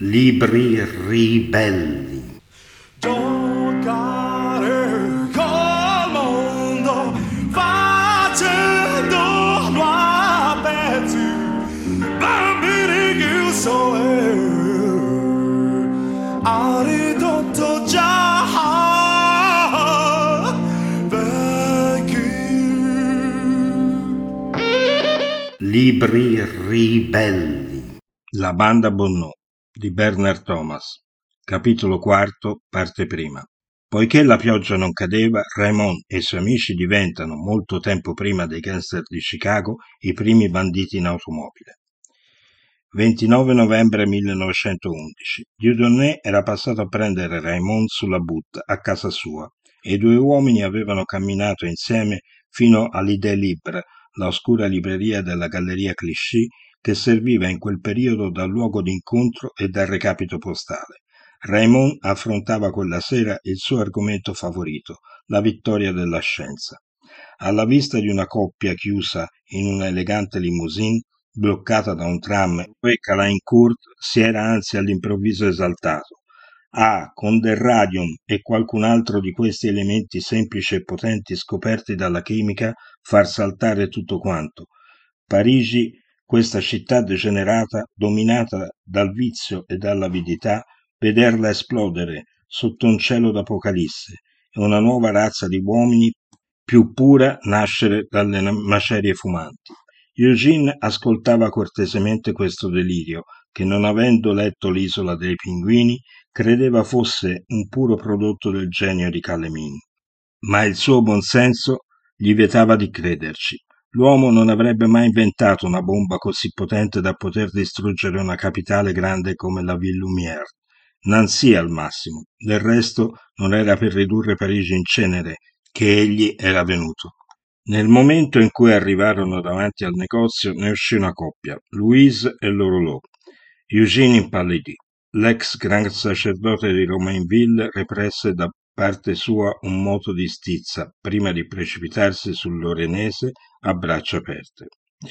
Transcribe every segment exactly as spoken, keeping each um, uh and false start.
Libri ribelli. Giocare col mondo facendolo a pezzi, bambini chiusi ha ridotto già vecchi. Libri ribelli. La banda Bonnò di Bernard Thomas, capitolo quarto, parte prima. Poiché la pioggia non cadeva, Raymond e i suoi amici diventano, molto tempo prima dei gangster di Chicago, i primi banditi in automobile. ventinove novembre millenovecentoundici. Dieudonné era passato a prendere Raymond sulla Butte a casa sua e i due uomini avevano camminato insieme fino all'Idée Libre, la oscura libreria della Galleria Clichy che serviva in quel periodo da luogo d'incontro e da recapito postale. Raymond affrontava quella sera il suo argomento favorito, la vittoria della scienza. Alla vista di una coppia chiusa in una elegante limousine, bloccata da un tram, e Caulaincourt si era anzi all'improvviso esaltato. Ah, con del radium e qualcun altro di questi elementi semplici e potenti scoperti dalla chimica, far saltare tutto quanto. Parigi, questa città degenerata, dominata dal vizio e dall'avidità, vederla esplodere sotto un cielo d'apocalisse e una nuova razza di uomini più pura nascere dalle macerie fumanti. Eugene ascoltava cortesemente questo delirio, che non avendo letto l'Isola dei Pinguini, credeva fosse un puro prodotto del genio di Calemini. Ma il suo buon senso gli vietava di crederci. L'uomo non avrebbe mai inventato una bomba così potente da poter distruggere una capitale grande come la Ville Lumière. Nancy al massimo. Del resto non era per ridurre Parigi in cenere che egli era venuto. Nel momento in cui arrivarono davanti al negozio ne uscì una coppia, Louise e l'orolò. Eugene impallidì. L'ex gran sacerdote di Romainville represse da parte sua un moto di stizza prima di precipitarsi sull'orenese a braccia aperte.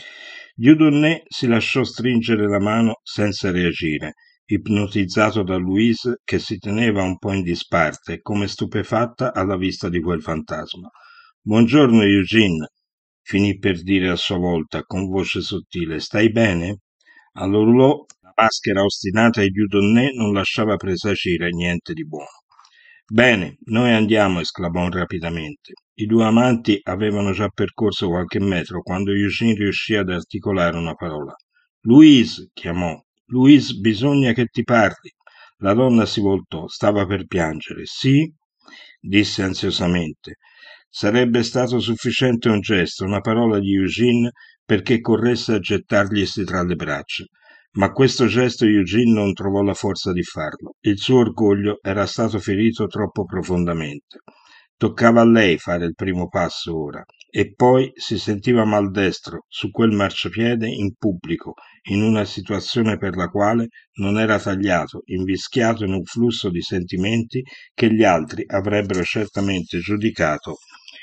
Dieudonné si lasciò stringere la mano senza reagire, ipnotizzato da Louise che si teneva un po' in disparte, come stupefatta alla vista di quel fantasma. «Buongiorno, Eugene», finì per dire a sua volta con voce sottile. «Stai bene?» All'orolò la maschera ostinata di Dieudonné non lasciava presagire niente di buono. «Bene, noi andiamo», esclamò rapidamente. I due amanti avevano già percorso qualche metro quando Eugene riuscì ad articolare una parola. «Louise», chiamò. «Louise, bisogna che ti parli». La donna si voltò, stava per piangere. «Sì?» disse ansiosamente. Sarebbe stato sufficiente un gesto, una parola di Eugene perché corresse a gettarglisi tra le braccia. Ma questo gesto Eugene non trovò la forza di farlo. Il suo orgoglio era stato ferito troppo profondamente. Toccava a lei fare il primo passo ora. E poi si sentiva maldestro su quel marciapiede in pubblico, in una situazione per la quale non era tagliato, invischiato in un flusso di sentimenti che gli altri avrebbero certamente giudicato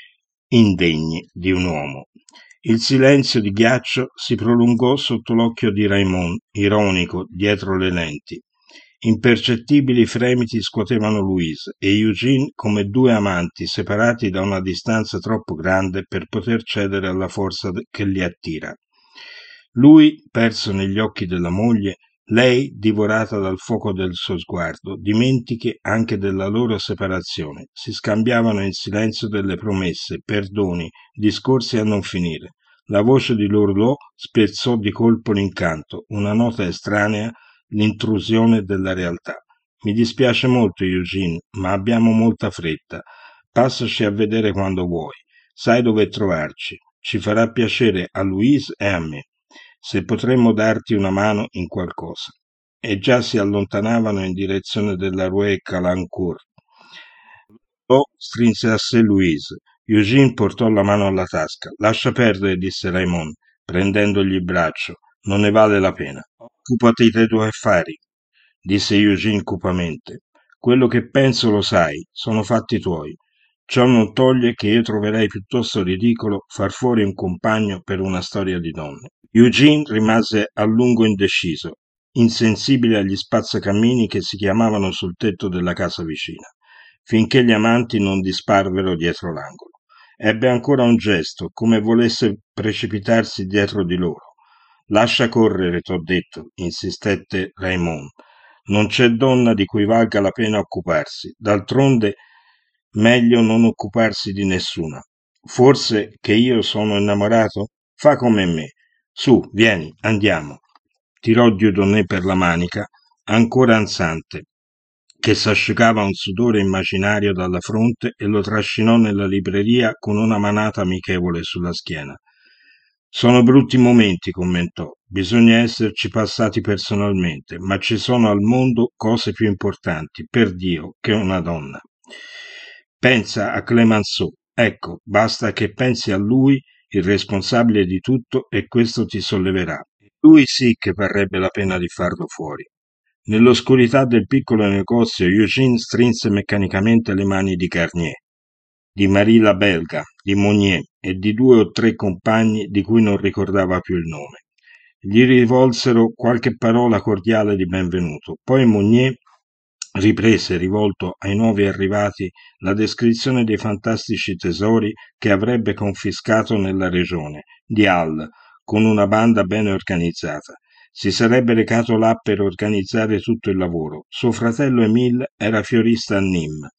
indegni di un uomo. Il silenzio di ghiaccio si prolungò sotto l'occhio di Raymond, ironico, dietro le lenti. Impercettibili fremiti scuotevano Louise e Eugene come due amanti separati da una distanza troppo grande per poter cedere alla forza che li attira. Lui, perso negli occhi della moglie, lei, divorata dal fuoco del suo sguardo, dimentiche anche della loro separazione. Si scambiavano in silenzio delle promesse, perdoni, discorsi a non finire. La voce di l'orolò spezzò di colpo l'incanto, una nota estranea, l'intrusione della realtà. «Mi dispiace molto, Eugene, ma abbiamo molta fretta. Passaci a vedere quando vuoi. Sai dove trovarci. Ci farà piacere a Louise e a me. Se potremmo darti una mano in qualcosa». E già si allontanavano in direzione della Rue Caulaincourt. O strinse a sé Louise. Eugene portò la mano alla tasca. «Lascia perdere», disse Raymond, prendendogli il braccio. «Non ne vale la pena». «Occupati dei tuoi affari», disse Eugene cupamente. «Quello che penso lo sai, sono fatti tuoi. Ciò non toglie che io troverei piuttosto ridicolo far fuori un compagno per una storia di donne». Eugene rimase a lungo indeciso. insensibile agli spazzacammini che si chiamavano sul tetto della casa vicina, finché gli amanti non disparvero dietro l'angolo. Ebbe ancora un gesto, come volesse precipitarsi dietro di loro. Lascia correre, t'ho detto, insistette Raymond. Non c'è donna di cui valga la pena occuparsi. D'altronde, meglio non occuparsi di nessuna. Forse che io sono innamorato? Fa come me. Su, vieni, andiamo. Tirò Dieudonné per la manica, ancora ansante, che s'asciugava un sudore immaginario dalla fronte, e lo trascinò nella libreria con una manata amichevole sulla schiena. Sono brutti momenti, commentò, bisogna esserci passati personalmente, ma ci sono al mondo cose più importanti, per Dio, che una donna. Pensa a Clemenceau, ecco, basta che pensi a lui, il responsabile di tutto, e questo ti solleverà. Lui sì che varrebbe la pena di farlo fuori. Nell'oscurità del piccolo negozio Eugène strinse meccanicamente le mani di Garnier, di Marie la belga, di Monnier e di due o tre compagni di cui non ricordava più il nome. Gli rivolsero qualche parola cordiale di benvenuto, poi Monnier riprese, rivolto ai nuovi arrivati, la descrizione dei fantastici tesori che avrebbe confiscato nella regione, di Halle, con una banda bene organizzata. Si sarebbe recato là per organizzare tutto il lavoro. Suo fratello Émile era fiorista a Nîmes.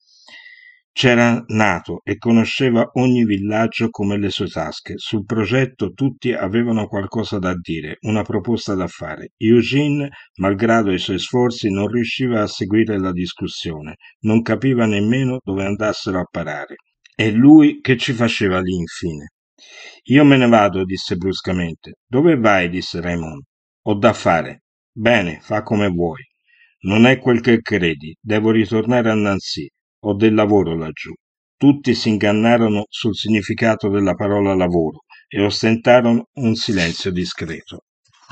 C'era nato e conosceva ogni villaggio come le sue tasche. Sul progetto tutti avevano qualcosa da dire, una proposta da fare. Eugène, malgrado i suoi sforzi, non riusciva a seguire la discussione, non capiva nemmeno dove andassero a parare. E lui che ci faceva lì, infine? Io me ne vado, disse bruscamente. Dove vai? Disse Raymond. Ho da fare. Bene, fa come vuoi. Non è quel che credi, devo ritornare a Nancy. Ho del lavoro laggiù. Tutti si ingannarono sul significato della parola lavoro e ostentarono un silenzio discreto.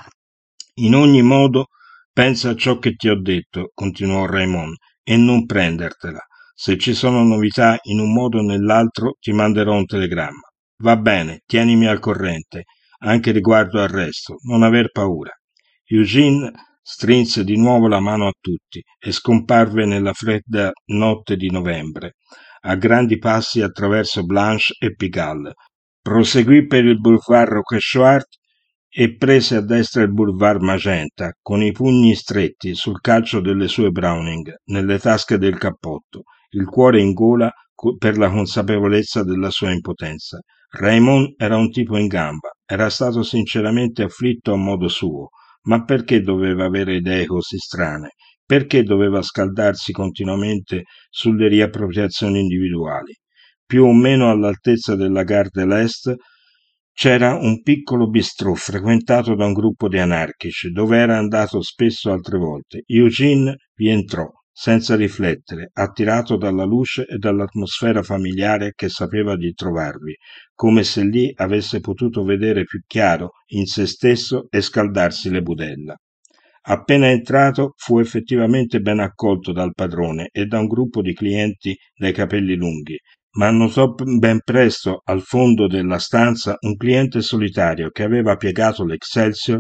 In ogni modo, pensa a ciò che ti ho detto, continuò Raymond, e non prendertela. Se ci sono novità in un modo o nell'altro, ti manderò un telegramma. Va bene, tienimi al corrente, anche riguardo al resto, non aver paura. Eugène strinse di nuovo la mano a tutti e scomparve nella fredda notte di novembre, a grandi passi attraverso Blanche e Pigalle. Proseguì per il boulevard Roquechouart e prese a destra il boulevard Magenta, con i pugni stretti sul calcio delle sue Browning, nelle tasche del cappotto, il cuore in gola per la consapevolezza della sua impotenza. Raymond era un tipo in gamba, era stato sinceramente afflitto a modo suo, ma perché doveva avere idee così strane? Perché doveva scaldarsi continuamente sulle riappropriazioni individuali? Più o meno all'altezza della Gare de l'Est c'era un piccolo bistrò frequentato da un gruppo di anarchici, dove era andato spesso altre volte. Eugène vi entrò, senza riflettere, attirato dalla luce e dall'atmosfera familiare che sapeva di trovarvi, come se lì avesse potuto vedere più chiaro in se stesso e scaldarsi le budella. Appena entrato fu effettivamente ben accolto dal padrone e da un gruppo di clienti dai capelli lunghi, ma notò ben presto al fondo della stanza un cliente solitario che aveva piegato l'Excelsior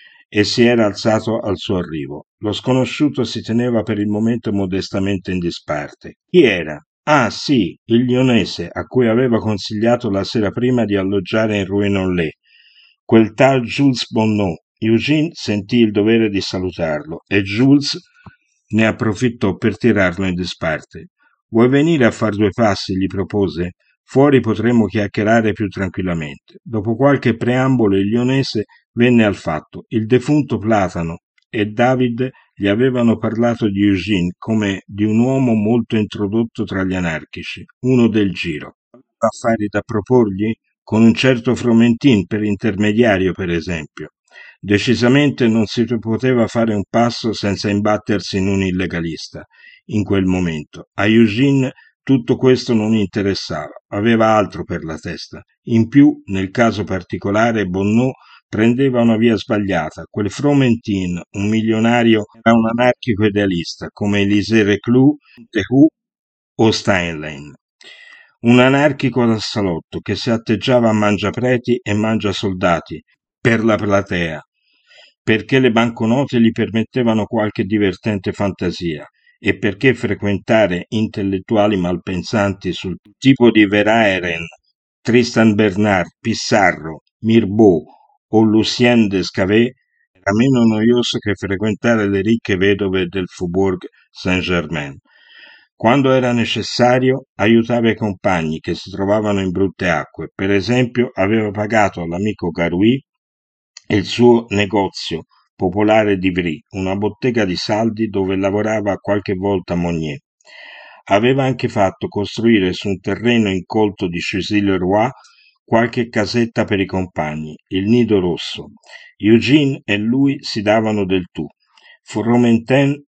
e si era alzato al suo arrivo. Lo sconosciuto si teneva per il momento modestamente in disparte. Chi era? Ah, sì, il lionese a cui aveva consigliato la sera prima di alloggiare in Rue Nollet, quel tal Jules Bonnot. Eugène sentì il dovere di salutarlo e Jules ne approfittò per tirarlo in disparte. Vuoi venire a far due passi? Gli propose. Fuori potremmo chiacchierare più tranquillamente. Dopo qualche preambolo il lionese venne al fatto. Il defunto Platano e David gli avevano parlato di Eugène come di un uomo molto introdotto tra gli anarchici, uno del giro. Affari da proporgli? Con un certo Fromentin per intermediario, per esempio. Decisamente non si poteva fare un passo senza imbattersi in un illegalista. In quel momento a Eugène tutto questo non interessava, aveva altro per la testa. In più, nel caso particolare, Bonnot prendeva una via sbagliata. Quel Fromentin, un milionario, era un anarchico idealista, come Élisée Reclus, Dehoux o Steinlein. Un anarchico da salotto che si atteggiava a mangiapreti e mangiasoldati per la platea, perché le banconote gli permettevano qualche divertente fantasia e perché frequentare intellettuali malpensanti sul tipo di Verhaeren, Tristan Bernard, Pissarro, Mirbeau o Lucien Descavet era meno noioso che frequentare le ricche vedove del Faubourg Saint-Germain. Quando era necessario, aiutava i compagni che si trovavano in brutte acque. Per esempio, aveva pagato all'amico Garoui il suo negozio popolare di Vry, una bottega di saldi dove lavorava qualche volta Monnier. Aveva anche fatto costruire su un terreno incolto di Choisy-le-Roi qualche casetta per i compagni, il Nido Rosso. Eugene e lui si davano del tu. Fromentin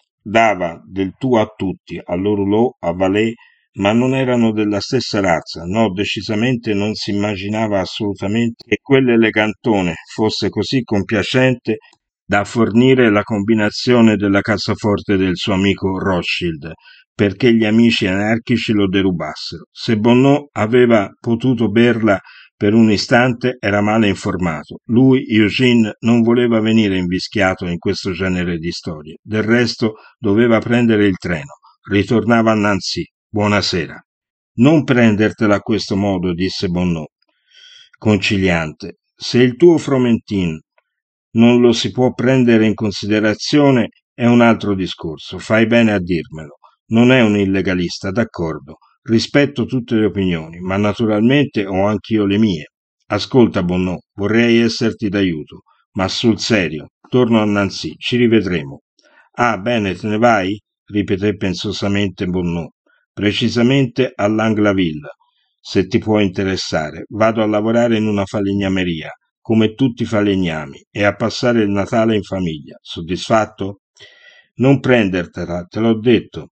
dava del tu a tutti, a Lorulot, a Vallée, ma non erano della stessa razza. No, decisamente non si immaginava assolutamente che quell'elegantone fosse così compiacente da fornire la combinazione della cassaforte del suo amico Rothschild, perché gli amici anarchici lo derubassero. Se Bonnot aveva potuto berla per un istante, era male informato. Lui, Eugene, non voleva venire invischiato in questo genere di storie. Del resto, doveva prendere il treno. Ritornava a Nancy. Buonasera. Non prendertela a questo modo, disse Bonnot, conciliante. Se il tuo Fromentin non lo si può prendere in considerazione, è un altro discorso. Fai bene a dirmelo. Non è un illegalista, d'accordo. Rispetto tutte le opinioni, ma naturalmente ho anch'io le mie. Ascolta, Bonnot, vorrei esserti d'aiuto, ma sul serio, torno a Nancy, ci rivedremo. Ah, bene, te ne vai? Ripeté pensosamente Bonnot. Precisamente a Langlaville, se ti può interessare. Vado a lavorare in una falegnameria, come tutti i falegnami, e a passare il Natale in famiglia. Soddisfatto? Non prendertela, te l'ho detto.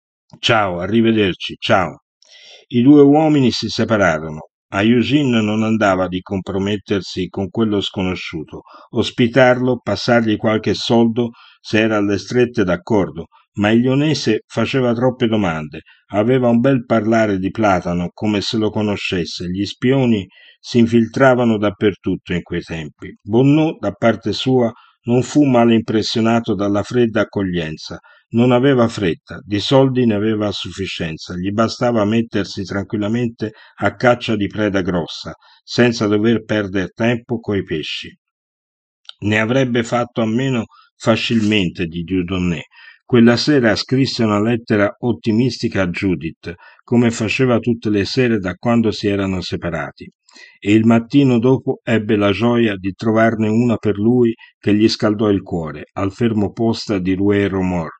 Ciao, arrivederci, ciao. I due uomini si separarono. A Eugene non andava di compromettersi con quello sconosciuto, ospitarlo, passargli qualche soldo se era alle strette, d'accordo, ma il lionese faceva troppe domande, aveva un bel parlare di Platano come se lo conoscesse, gli spioni si infiltravano dappertutto in quei tempi. Bonnot, da parte sua, non fu male impressionato dalla fredda accoglienza. Non aveva fretta, di soldi ne aveva a sufficienza, gli bastava mettersi tranquillamente a caccia di preda grossa, senza dover perder tempo coi pesci. Ne avrebbe fatto a meno facilmente di Dieudonné. Quella sera scrisse una lettera ottimistica a Judith, come faceva tutte le sere da quando si erano separati, e il mattino dopo ebbe la gioia di trovarne una per lui che gli scaldò il cuore, al fermo posta di Rouet-Romort.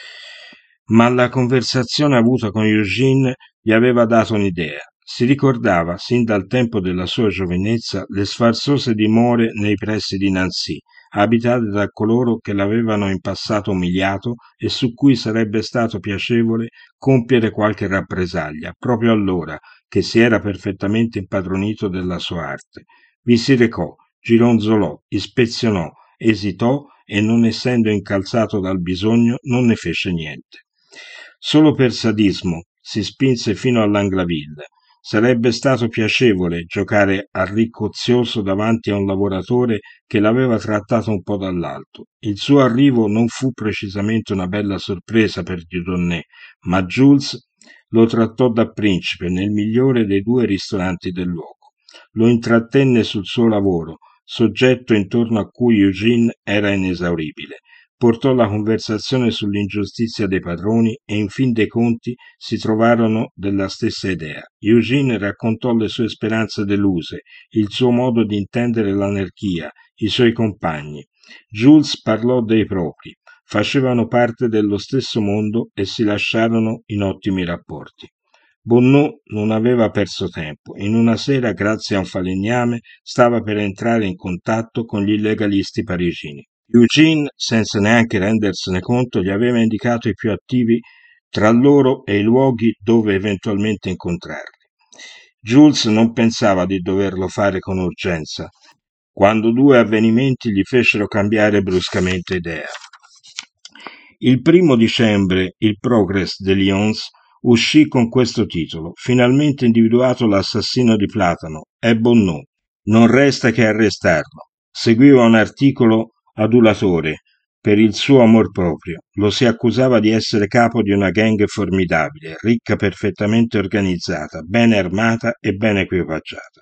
Ma la conversazione avuta con Eugene gli aveva dato un'idea. Si ricordava, sin dal tempo della sua giovinezza, le sfarzose dimore nei pressi di Nancy, abitate da coloro che l'avevano in passato umiliato e su cui sarebbe stato piacevole compiere qualche rappresaglia, proprio allora che si era perfettamente impadronito della sua arte. Vi si recò, gironzolò, ispezionò, esitò e, non essendo incalzato dal bisogno, non ne fece niente. Solo per sadismo si spinse fino all'Anglaville. Sarebbe stato piacevole giocare al ricco ozioso davanti a un lavoratore che l'aveva trattato un po' dall'alto. Il suo arrivo non fu precisamente una bella sorpresa per Dieudonné, ma Jules lo trattò da principe nel migliore dei due ristoranti del luogo. Lo intrattenne sul suo lavoro, soggetto intorno a cui Eugene era inesauribile. Portò la conversazione sull'ingiustizia dei padroni e in fin dei conti si trovarono della stessa idea. Eugene raccontò le sue speranze deluse, il suo modo di intendere l'anarchia, i suoi compagni. Jules parlò dei propri, facevano parte dello stesso mondo e si lasciarono in ottimi rapporti. Bonnot non aveva perso tempo. In una sera, grazie a un falegname, stava per entrare in contatto con gli illegalisti parigini. Eugene, senza neanche rendersene conto, gli aveva indicato i più attivi tra loro e i luoghi dove eventualmente incontrarli. Jules non pensava di doverlo fare con urgenza, quando due avvenimenti gli fecero cambiare bruscamente idea. Il primo dicembre il Progrès de Lyons uscì con questo titolo: finalmente individuato l'assassino di Platano, è Bonnot. Non resta che arrestarlo. Seguiva un articolo adulatore per il suo amor proprio. Lo si accusava di essere capo di una gang formidabile, ricca, perfettamente organizzata, bene armata e ben equipaggiata.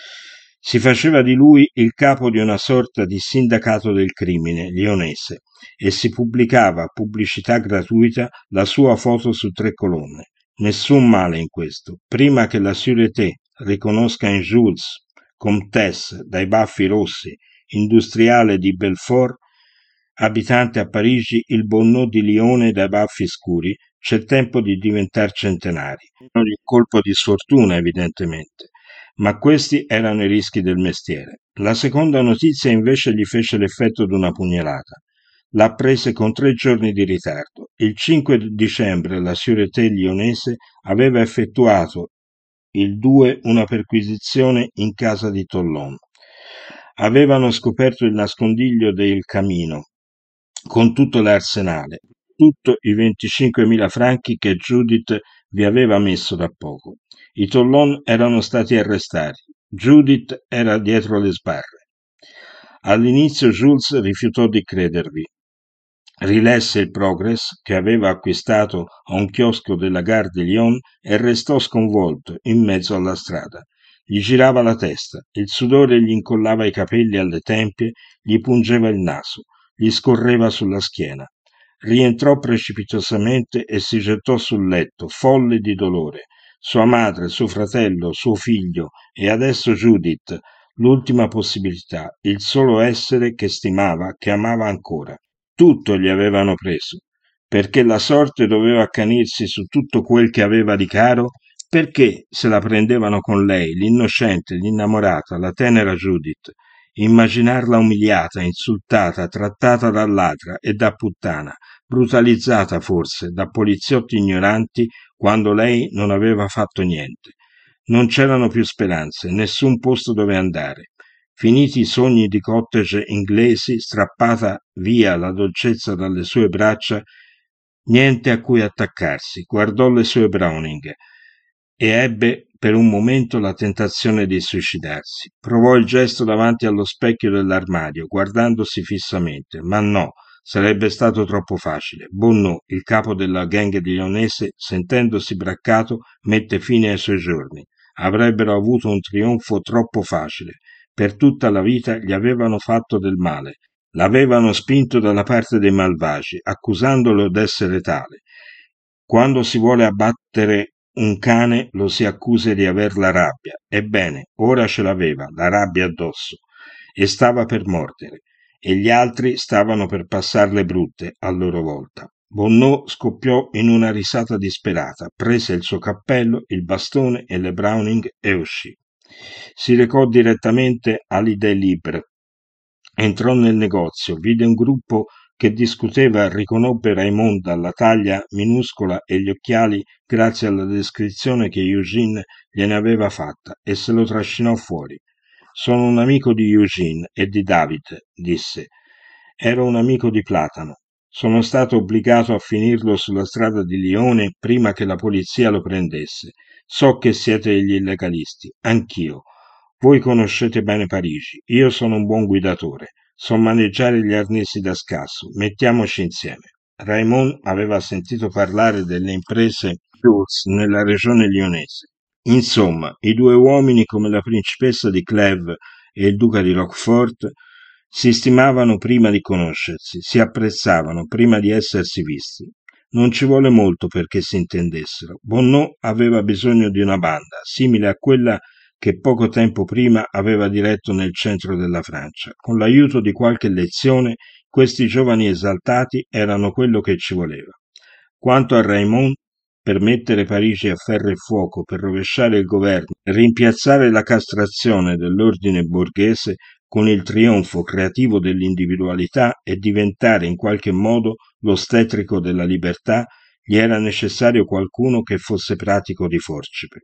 Si faceva di lui il capo di una sorta di sindacato del crimine lionese e si pubblicava a pubblicità gratuita la sua foto su tre colonne. Nessun male in questo. Prima che la Sûreté riconosca in Jules, Comtesse dai baffi rossi, industriale di Belfort, abitante a Parigi, il Bonnot di Lione dai baffi scuri, c'è tempo di diventare centenari. Non il colpo di sfortuna, evidentemente, ma questi erano i rischi del mestiere. La seconda notizia invece gli fece l'effetto d'una pugnalata. L'ha prese con tre giorni di ritardo. Il cinque dicembre la Sûreté lionese aveva effettuato il due una perquisizione in casa di Tollon. Avevano scoperto il nascondiglio del camino, con tutto l'arsenale, tutto i venticinquemila franchi che Judith vi aveva messo da poco. I Tollon erano stati arrestati. Judith era dietro le sbarre. All'inizio Jules rifiutò di credervi. Rilesse il Progress che aveva acquistato a un chiosco della Gare de Lyon e restò sconvolto in mezzo alla strada. Gli girava la testa, il sudore gli incollava i capelli alle tempie, gli pungeva il naso, gli scorreva sulla schiena. Rientrò precipitosamente e si gettò sul letto, folle di dolore. Sua madre, suo fratello, suo figlio e adesso Judith, l'ultima possibilità, il solo essere che stimava, che amava ancora. Tutto gli avevano preso, perché la sorte doveva accanirsi su tutto quel che aveva di caro, perché se la prendevano con lei, l'innocente, l'innamorata, la tenera Judith, immaginarla umiliata, insultata, trattata da ladra e da puttana, brutalizzata forse da poliziotti ignoranti quando lei non aveva fatto niente. Non c'erano più speranze, nessun posto dove andare. Finiti i sogni di cottage inglesi, strappata via la dolcezza dalle sue braccia, niente a cui attaccarsi, guardò le sue Browning e ebbe per un momento la tentazione di suicidarsi. Provò il gesto davanti allo specchio dell'armadio, guardandosi fissamente, ma no, sarebbe stato troppo facile. Bonnot, il capo della gang di lionese, sentendosi braccato, mette fine ai suoi giorni. Avrebbero avuto un trionfo troppo facile. Per tutta la vita gli avevano fatto del male, l'avevano spinto dalla parte dei malvagi, accusandolo d'essere tale. Quando si vuole abbattere un cane lo si accusa di aver la rabbia. Ebbene, ora ce l'aveva, la rabbia addosso, e stava per mordere, e gli altri stavano per passarle brutte a loro volta. Bonnot scoppiò in una risata disperata, prese il suo cappello, il bastone e le Browning e uscì. Si recò direttamente all'Idée Libre. Entrò nel negozio, vide un gruppo che discuteva, riconobbe Raymond dalla taglia minuscola e gli occhiali grazie alla descrizione che Eugene gliene aveva fatta e se lo trascinò fuori. Sono un amico di Eugene e di David, disse. Ero un amico di Platano. Sono stato obbligato a finirlo sulla strada di Lione prima che la polizia lo prendesse. So che siete gli illegalisti, anch'io. Voi conoscete bene Parigi, io sono un buon guidatore, so maneggiare gli arnesi da scasso, mettiamoci insieme. Raymond aveva sentito parlare delle imprese Jules nella regione lionese. Insomma, i due uomini come la principessa di Clèves e il duca di Roquefort si stimavano prima di conoscersi, si apprezzavano prima di essersi visti. Non ci vuole molto perché si intendessero. Bonnot aveva bisogno di una banda, simile a quella che poco tempo prima aveva diretto nel centro della Francia. Con l'aiuto di qualche lezione, questi giovani esaltati erano quello che ci voleva. Quanto a Raymond, per mettere Parigi a ferro e fuoco, per rovesciare il governo, per rimpiazzare la castrazione dell'ordine borghese con il trionfo creativo dell'individualità e diventare in qualche modo l'ostetrico della libertà, gli era necessario qualcuno che fosse pratico di forcipe.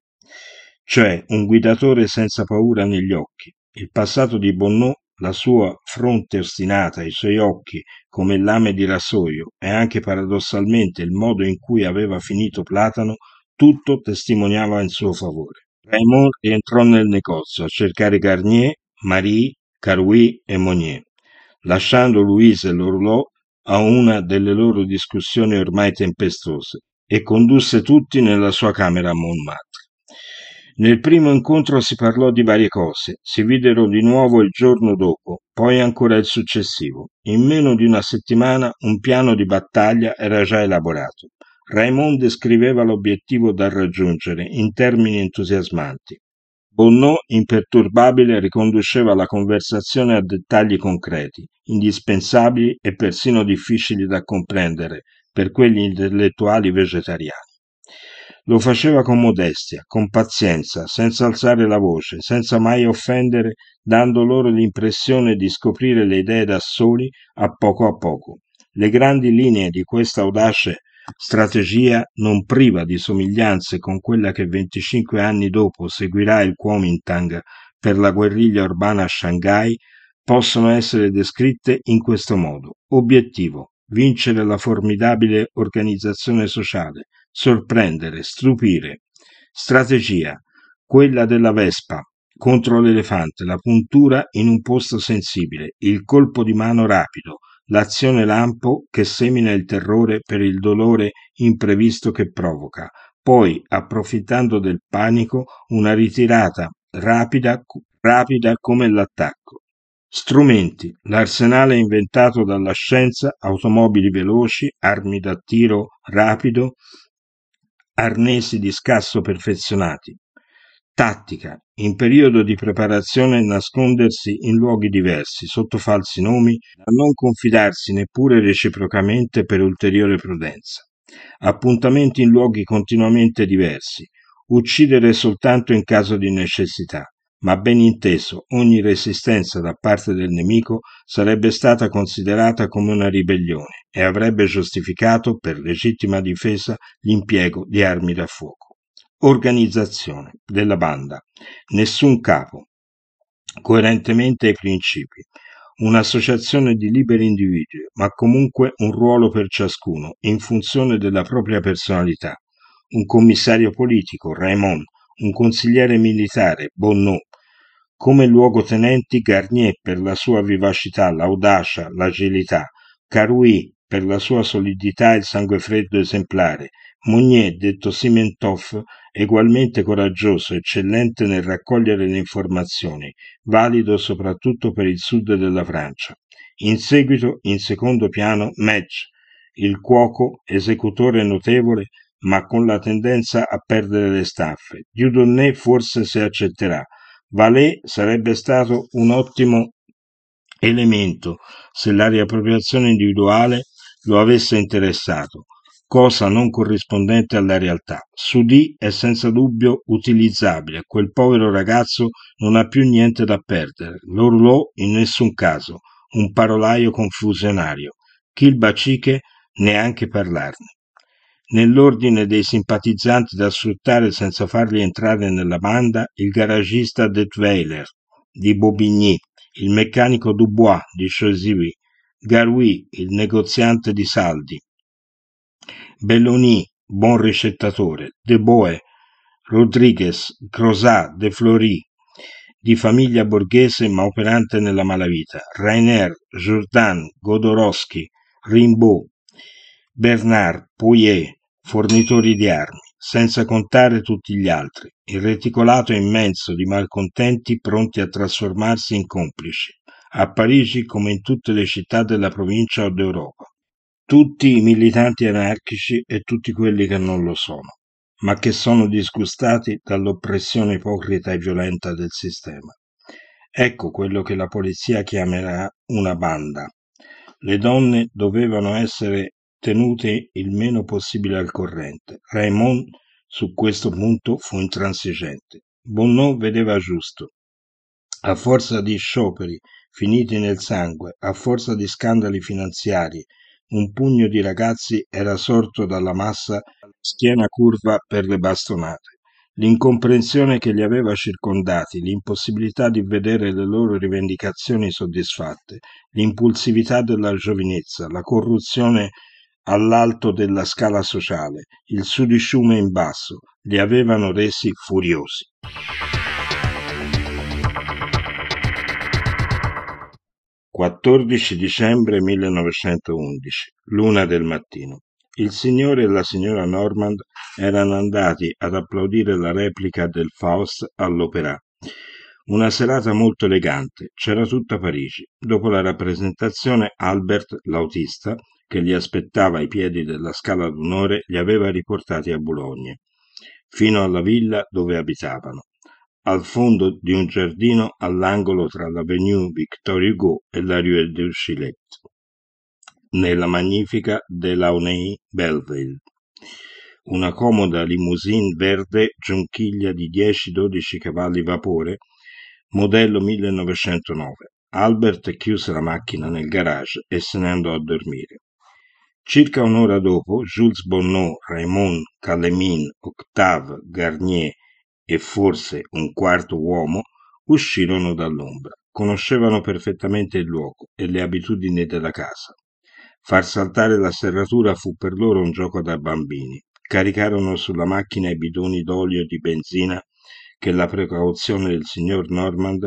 Cioè un guidatore senza paura negli occhi. Il passato di Bonnot, la sua fronte ostinata, i suoi occhi come lame di rasoio e anche paradossalmente il modo in cui aveva finito Platano, tutto testimoniava in suo favore. Raymond rientrò nel negozio a cercare Garnier, Marie, Carouy e Monnier. lasciando Louise e l'Orlò a una delle loro discussioni ormai tempestose, e condusse tutti nella sua camera a Montmartre. Nel primo incontro si parlò di varie cose, si videro di nuovo il giorno dopo, poi ancora il successivo. In meno di una settimana un piano di battaglia era già elaborato. Raymond descriveva l'obiettivo da raggiungere in termini entusiasmanti. Bonnot, imperturbabile, riconduceva la conversazione a dettagli concreti, indispensabili e persino difficili da comprendere per quegli intellettuali vegetariani. Lo faceva con modestia, con pazienza, senza alzare la voce, senza mai offendere, dando loro l'impressione di scoprire le idee da soli a poco a poco. Le grandi linee di questa audace strategia, non priva di somiglianze con quella che venticinque anni dopo seguirà il Kuomintang per la guerriglia urbana a Shanghai, possono essere descritte in questo modo. Obiettivo: vincere la formidabile organizzazione sociale, sorprendere, stupire. Strategia: quella della vespa contro l'elefante, la puntura in un posto sensibile, il colpo di mano rapido, l'azione lampo che semina il terrore per il dolore imprevisto che provoca, poi, approfittando del panico, una ritirata rapida, rapida come l'attacco. Strumenti: l'arsenale inventato dalla scienza, automobili veloci, armi da tiro rapido, arnesi di scasso perfezionati. Tattica: in periodo di preparazione nascondersi in luoghi diversi, sotto falsi nomi, da non confidarsi neppure reciprocamente per ulteriore prudenza. Appuntamenti in luoghi continuamente diversi. Uccidere soltanto in caso di necessità, ma ben inteso, ogni resistenza da parte del nemico sarebbe stata considerata come una ribellione e avrebbe giustificato, per legittima difesa, l'impiego di armi da fuoco. Organizzazione della banda: nessun capo, coerentemente ai principi, un'associazione di liberi individui, ma comunque un ruolo per ciascuno, in funzione della propria personalità. Un commissario politico, Raymond, un consigliere militare, Bonnot, come luogotenenti Garnier per la sua vivacità, l'audacia, l'agilità, Carouy per la sua solidità e il sangue freddo esemplare, Monnier, detto Simentov, egualmente coraggioso, eccellente nel raccogliere le informazioni, valido soprattutto per il sud della Francia. In seguito, in secondo piano, Medj, il cuoco, esecutore notevole, ma con la tendenza a perdere le staffe. Dieudonné forse se accetterà. Vallée sarebbe stato un ottimo elemento se la riappropriazione individuale lo avesse interessato, cosa non corrispondente alla realtà. Sully è senza dubbio utilizzabile, quel povero ragazzo non ha più niente da perdere. L'Orlò in nessun caso, un parolaio confusionario. Kilbaciche neanche parlarne. Nell'ordine dei simpatizzanti da sfruttare senza farli entrare nella banda, il garagista Detweiler di Bobigny, il meccanico Dubois di Choisy, Garouy, il negoziante di saldi, Belloni, buon ricettatore, De Boe, Rodriguez, Crozat, De Fleury, di famiglia borghese ma operante nella malavita, Rainer, Jourdan, Godorowski, Rimbaud, Bernard, Pouillet, fornitori di armi, senza contare tutti gli altri, il reticolato immenso di malcontenti pronti a trasformarsi in complici, a Parigi come in tutte le città della provincia o d'Europa. Tutti i militanti anarchici e tutti quelli che non lo sono, ma che sono disgustati dall'oppressione ipocrita e violenta del sistema. Ecco quello che la polizia chiamerà una banda. Le donne dovevano essere tenute il meno possibile al corrente. Raymond su questo punto fu intransigente. Bonnot vedeva giusto. A forza di scioperi finiti nel sangue, a forza di scandali finanziari, un pugno di ragazzi era sorto dalla massa, schiena curva per le bastonate. L'incomprensione che li aveva circondati, l'impossibilità di vedere le loro rivendicazioni soddisfatte, l'impulsività della giovinezza, la corruzione all'alto della scala sociale, il sudiciume in basso, li avevano resi furiosi. quattordici dicembre millenovecentoundici, l'una del mattino. Il signore e la signora Normand erano andati ad applaudire la replica del Faust all'Opéra. Una serata molto elegante, c'era tutta Parigi. Dopo la rappresentazione, Albert, l'autista, che li aspettava ai piedi della scala d'onore, li aveva riportati a Boulogne, fino alla villa dove abitavano, al fondo di un giardino all'angolo tra l'avenue Victor Hugo e la rue de Chillet, nella magnifica Delaunay Belleville. Una comoda limousine verde giunchiglia di dieci dodici cavalli vapore, modello millenovecentonove. Albert chiuse la macchina nel garage e se ne andò a dormire. Circa un'ora dopo, Jules Bonnot, Raymond, Calemin, Octave, Garnier e forse un quarto uomo uscirono dall'ombra. Conoscevano perfettamente il luogo e le abitudini della casa. Far saltare la serratura fu per loro un gioco da bambini. Caricarono sulla macchina i bidoni d'olio e di benzina che la precauzione del signor Normand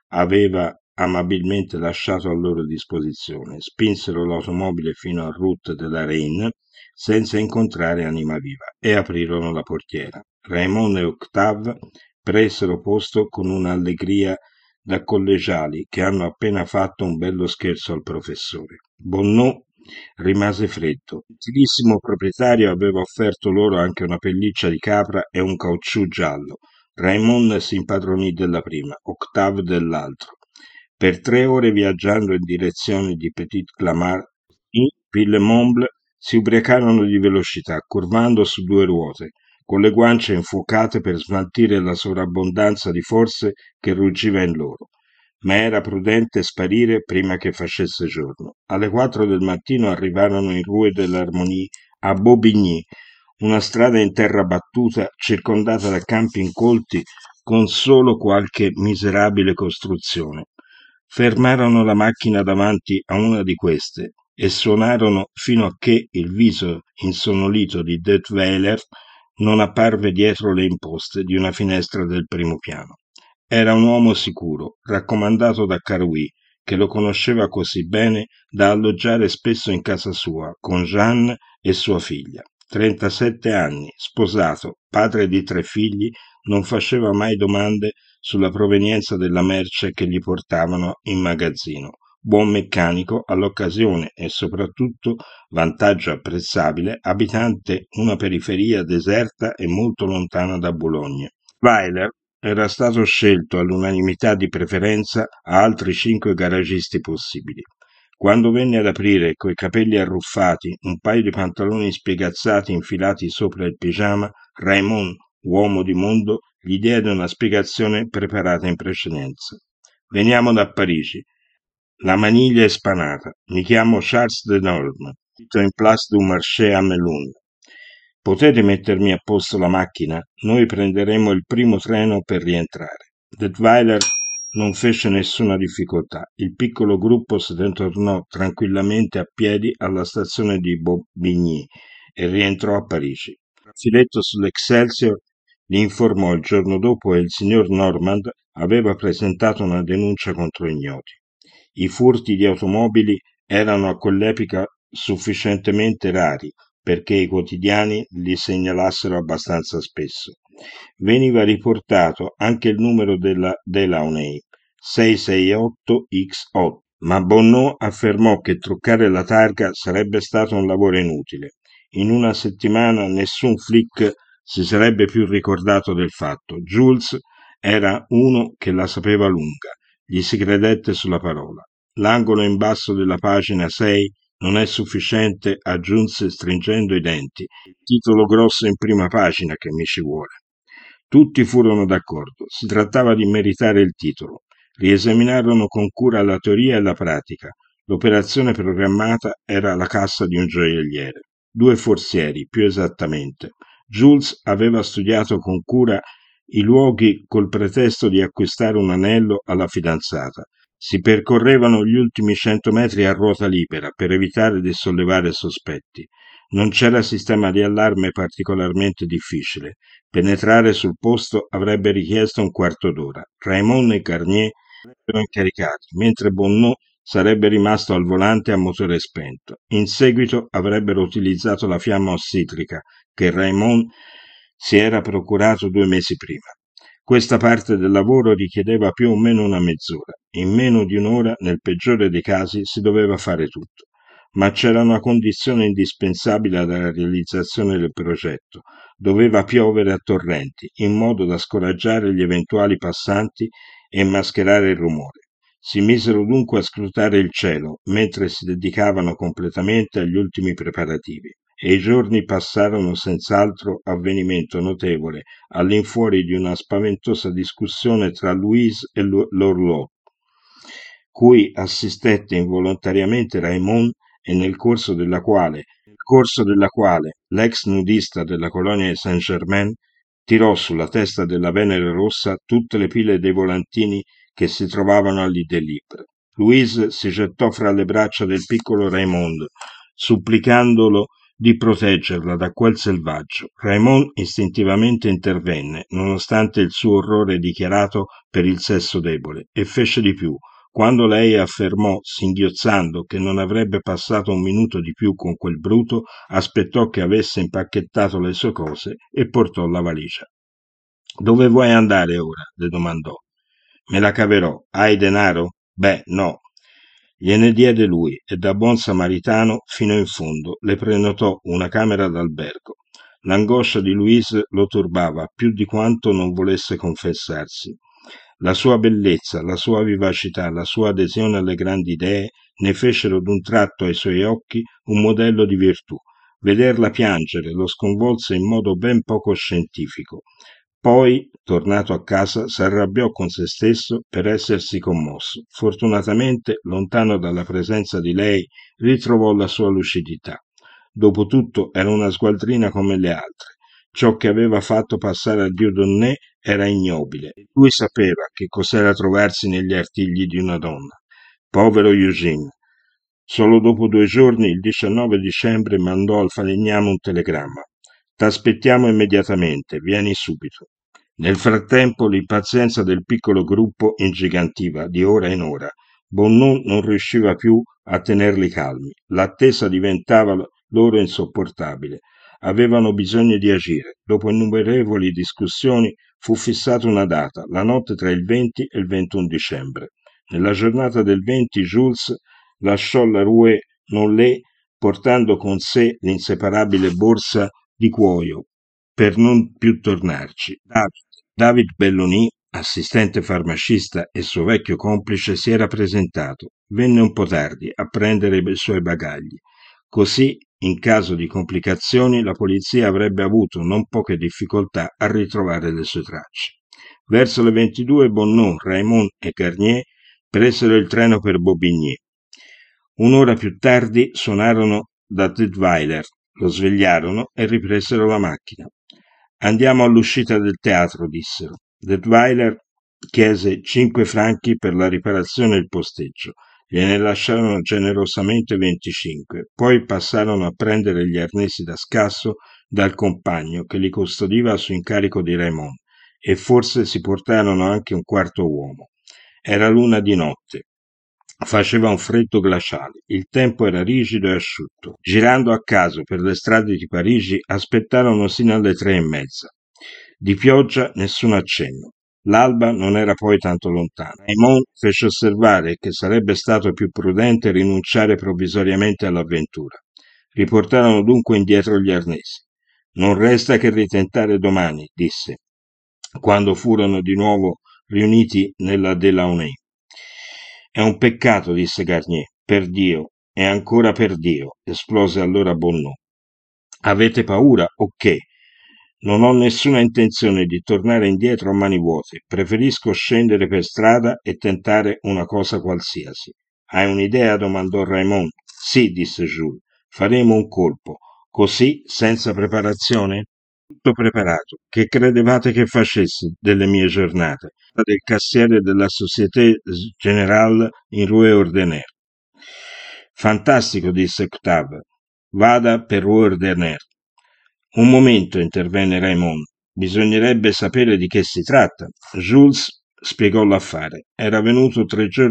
aveva amabilmente lasciato a loro disposizione. Spinsero l'automobile fino al route de la Reine senza incontrare anima viva e aprirono la portiera. Raymond e Octave presero posto con un'allegria da collegiali che hanno appena fatto un bello scherzo al professore. Bonnot rimase freddo. Il gentilissimo proprietario aveva offerto loro anche una pelliccia di capra e un caucciù giallo. Raymond si impadronì della prima, Octave dell'altro. Per tre ore viaggiando in direzione di Petit Clamart, in Villemomble si ubriacarono di velocità, curvando su due ruote, con le guance infuocate per smaltire la sovrabbondanza di forze che ruggiva in loro. Ma era prudente sparire prima che facesse giorno. Alle quattro del mattino arrivarono in Rue de l'Harmonie a Bobigny, una strada in terra battuta circondata da campi incolti con solo qualche miserabile costruzione. Fermarono la macchina davanti a una di queste e suonarono fino a che il viso insonnolito di Detweiler non apparve dietro le imposte di una finestra del primo piano. Era un uomo sicuro, raccomandato da Carouy, che lo conosceva così bene da alloggiare spesso in casa sua con Jeanne e sua figlia. trentasette anni, sposato, padre di tre figli, non faceva mai domande sulla provenienza della merce che gli portavano in magazzino. Buon meccanico all'occasione e soprattutto, vantaggio apprezzabile, abitante una periferia deserta e molto lontana da Bologna. Weiler era stato scelto all'unanimità di preferenza a altri cinque garagisti possibili. Quando venne ad aprire coi capelli arruffati, un paio di pantaloni spiegazzati infilati sopra il pigiama, Raymond, uomo di mondo, gli diede una spiegazione preparata in precedenza. Veniamo da Parigi. La maniglia è spanata. Mi chiamo Charles de Norme. Sto in Place du Marché a Melun. Potete mettermi a posto la macchina? Noi prenderemo il primo treno per rientrare. Detweiler non fece nessuna difficoltà. Il piccolo gruppo si ritornò tranquillamente a piedi alla stazione di Bobigny e rientrò a Parigi. Il filetto sull'Excelsior gli informò il giorno dopo che il signor Normand aveva presentato una denuncia contro ignoti. I furti di automobili erano a quell'epoca sufficientemente rari perché i quotidiani li segnalassero abbastanza spesso. Veniva riportato anche il numero della Delaunay, sei sei otto X otto, ma Bonnot affermò che truccare la targa sarebbe stato un lavoro inutile. In una settimana nessun flic si sarebbe più ricordato del fatto. Jules era uno che la sapeva lunga, gli si credette sulla parola. L'angolo in basso della pagina sei non è sufficiente, aggiunse stringendo i denti. Il titolo grosso in prima pagina che mi ci vuole. Tutti furono d'accordo, si trattava di meritare il titolo. Riesaminarono con cura la teoria e la pratica. L'operazione programmata era la cassa di un gioielliere. Due forzieri, più esattamente. Jules aveva studiato con cura i luoghi col pretesto di acquistare un anello alla fidanzata. Si percorrevano gli ultimi cento metri a ruota libera per evitare di sollevare sospetti. Non c'era sistema di allarme particolarmente difficile. Penetrare sul posto avrebbe richiesto un quarto d'ora. Raymond e Garnier erano incaricati, mentre Bonnot sarebbe rimasto al volante a motore spento. In seguito avrebbero utilizzato la fiamma ossidrica che Raymond si era procurato due mesi prima. Questa parte del lavoro richiedeva più o meno una mezz'ora. In meno di un'ora, nel peggiore dei casi, si doveva fare tutto. Ma c'era una condizione indispensabile alla realizzazione del progetto. Doveva piovere a torrenti, in modo da scoraggiare gli eventuali passanti e mascherare il rumore. Si misero dunque a scrutare il cielo, mentre si dedicavano completamente agli ultimi preparativi, e i giorni passarono senz'altro avvenimento notevole all'infuori di una spaventosa discussione tra Louise e l'Orlot, cui assistette involontariamente Raymond e nel corso della quale, nel corso della quale l'ex nudista della colonia di Saint-Germain tirò sulla testa della Venere Rossa tutte le pile dei volantini che si trovavano all'idée libre. Louise si gettò fra le braccia del piccolo Raymond, supplicandolo di proteggerla da quel selvaggio. Raymond istintivamente intervenne, nonostante il suo orrore dichiarato per il sesso debole, e fece di più. Quando lei affermò, singhiozzando, che non avrebbe passato un minuto di più con quel bruto, aspettò che avesse impacchettato le sue cose e portò la valigia. «Dove vuoi andare ora?» le domandò. «Me la caverò. Hai denaro?» «Beh, no». Gliene diede lui e da buon samaritano fino in fondo le prenotò una camera d'albergo. L'angoscia di Louise lo turbava più di quanto non volesse confessarsi. La sua bellezza, la sua vivacità, la sua adesione alle grandi idee ne fecero d'un tratto ai suoi occhi un modello di virtù. Vederla piangere lo sconvolse in modo ben poco scientifico. Poi, tornato a casa, s'arrabbiò con se stesso per essersi commosso. Fortunatamente, lontano dalla presenza di lei, ritrovò la sua lucidità. Dopotutto era una sgualdrina come le altre. Ciò che aveva fatto passare a Dieudonné era ignobile, e lui sapeva che cos'era trovarsi negli artigli di una donna. Povero Eugene! Solo dopo due giorni, il diciannove dicembre, mandò al falegname un telegramma. «T'aspettiamo immediatamente, vieni subito». Nel frattempo l'impazienza del piccolo gruppo ingigantiva di ora in ora. Bonnot non riusciva più a tenerli calmi. L'attesa diventava loro insopportabile. Avevano bisogno di agire. Dopo innumerevoli discussioni fu fissata una data, la notte tra il venti e il ventuno dicembre. Nella giornata del venti Jules lasciò la Rue Nollet portando con sé l'inseparabile borsa di cuoio per non più tornarci. David, David Belloni, assistente farmacista e suo vecchio complice, si era presentato. Venne un po' tardi a prendere i suoi bagagli. Così, in caso di complicazioni, la polizia avrebbe avuto non poche difficoltà a ritrovare le sue tracce. Verso le ventidue Bonnot, Raymond e Garnier presero il treno per Bobigny. Un'ora più tardi suonarono da Detweiler, lo svegliarono e ripresero la macchina. «Andiamo all'uscita del teatro», dissero. Detweiler chiese cinque franchi per la riparazione e il posteggio. Gliene lasciarono generosamente venticinque, poi passarono a prendere gli arnesi da scasso dal compagno che li custodiva su incarico di Raymond, e forse si portarono anche un quarto uomo. Era l'una di notte. Faceva un freddo glaciale, il tempo era rigido e asciutto. Girando a caso per le strade di Parigi aspettarono sino alle tre e mezza. Di pioggia nessun accenno. L'alba non era poi tanto lontana. Raymond fece osservare che sarebbe stato più prudente rinunciare provvisoriamente all'avventura. Riportarono dunque indietro gli arnesi. «Non resta che ritentare domani», disse, quando furono di nuovo riuniti nella Delaunay. «È un peccato», disse Garnier. «Per Dio, e ancora per Dio», esplose allora Bonnot. «Avete paura o che?» «Non ho nessuna intenzione di tornare indietro a mani vuote. Preferisco scendere per strada e tentare una cosa qualsiasi». «Hai un'idea?» domandò Raymond. «Sì», disse Jules. «Faremo un colpo. Così, senza preparazione?» «Tutto preparato. Che credevate che facessi delle mie giornate?» «Del cassiere della Société Générale in Rue Ordener». «Fantastico», disse Octave. «Vada per Rue Ordener». «Un momento», intervenne Raymond. «Bisognerebbe sapere di che si tratta». Jules spiegò l'affare. Era venuto tre giorni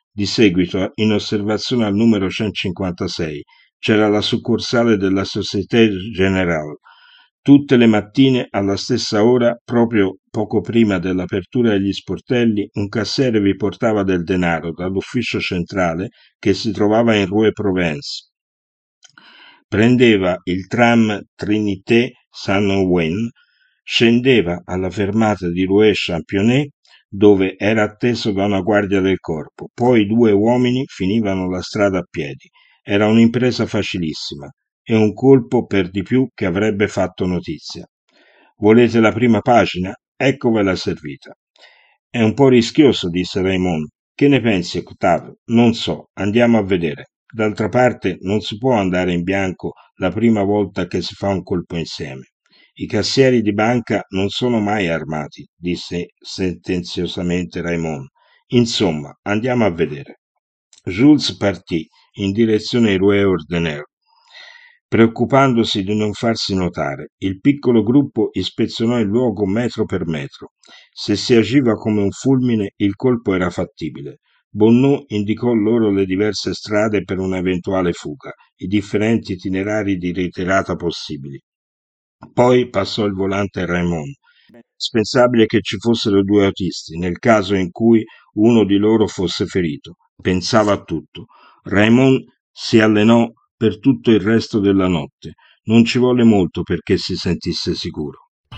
Di seguito, in osservazione al numero centocinquantasei, c'era la succursale della Société Générale. Tutte le mattine, alla stessa ora, proprio poco prima dell'apertura degli sportelli, un cassiere vi portava del denaro dall'ufficio centrale che si trovava in Rue Provence. Prendeva il tram Trinité Saint-Ouen, scendeva alla fermata di Rue Championnet, dove era atteso da una guardia del corpo. Poi due uomini finivano la strada a piedi. Era un'impresa facilissima e un colpo per di più che avrebbe fatto notizia. Volete la prima pagina? Eccovela servita. È un po' rischioso, disse Raymond. Che ne pensi, Octave? Non so, andiamo a vedere. D'altra parte non si può andare in bianco la prima volta che si fa un colpo insieme. I cassieri di banca non sono mai armati, disse sentenziosamente Raymond. Insomma, andiamo a vedere. Jules partì in direzione Rue Ordener, preoccupandosi di non farsi notare. Il piccolo gruppo ispezionò il luogo metro per metro. Se si agiva come un fulmine, il colpo era fattibile. Bonnot indicò loro le diverse strade per un'eventuale fuga, i differenti itinerari di ritirata possibili. Poi passò il volante a Raymond. Indispensabile che ci fossero due autisti, nel caso in cui uno di loro fosse ferito. Pensava a tutto. Raymond si allenò per tutto il resto della notte. Non ci volle molto perché si sentisse sicuro.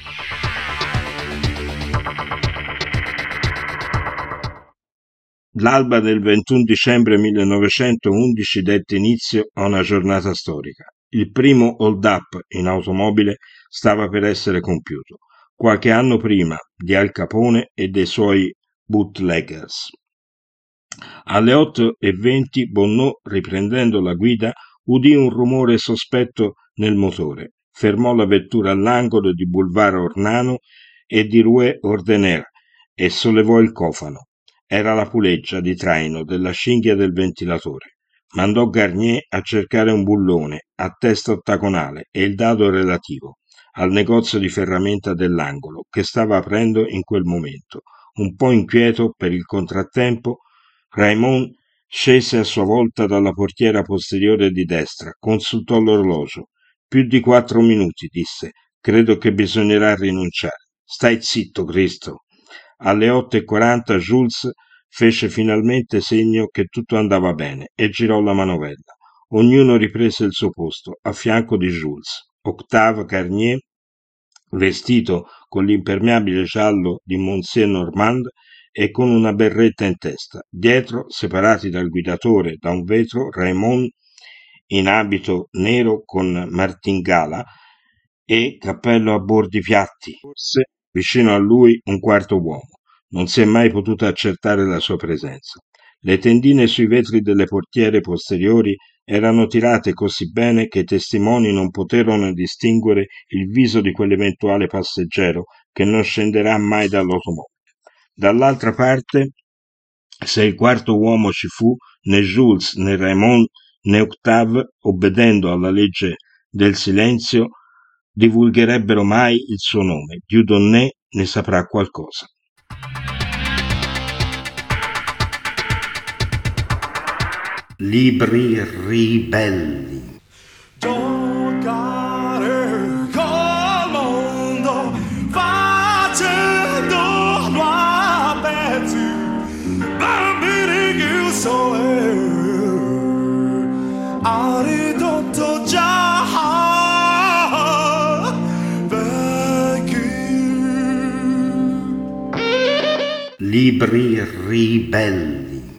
L'alba del ventuno dicembre millenovecentoundici dette inizio a una giornata storica. Il primo hold-up in automobile stava per essere compiuto, qualche anno prima di Al Capone e dei suoi bootleggers. Alle otto e venti Bonnot, riprendendo la guida, udì un rumore sospetto nel motore. Fermò la vettura all'angolo di Boulevard Ornano e di Rue Ordener e sollevò il cofano. Era la puleggia di traino della cinghia del ventilatore. Mandò Garnier a cercare un bullone a testa ottagonale e il dado relativo al negozio di ferramenta dell'angolo che stava aprendo in quel momento. Un po' inquieto per il contrattempo, Raymond scese a sua volta dalla portiera posteriore di destra, consultò l'orologio. Più di quattro minuti, disse. Credo che bisognerà rinunciare. Stai zitto, Cristo. Alle otto e quaranta Jules fece finalmente segno che tutto andava bene e girò la manovella. Ognuno riprese il suo posto a fianco di Jules. Octave Garnier, vestito con l'impermeabile giallo di Monsieur Normand e con una berretta in testa. Dietro, separati dal guidatore da un vetro, Raymond in abito nero con martingala e cappello a bordi piatti. Forse vicino a lui un quarto uomo. Non si è mai potuto accertare la sua presenza. Le tendine sui vetri delle portiere posteriori erano tirate così bene che i testimoni non poterono distinguere il viso di quell'eventuale passeggero che non scenderà mai dall'automobile. Dall'altra parte, se il quarto uomo ci fu, né Jules, né Raymond, né Octave, obbedendo alla legge del silenzio, divulgherebbero mai il suo nome. Dieudonné ne saprà qualcosa. Libri ribelli. Giocare col mondo facendolo a pezzi, bambini chiusi ha ridotto già vecchi. Libri ribelli.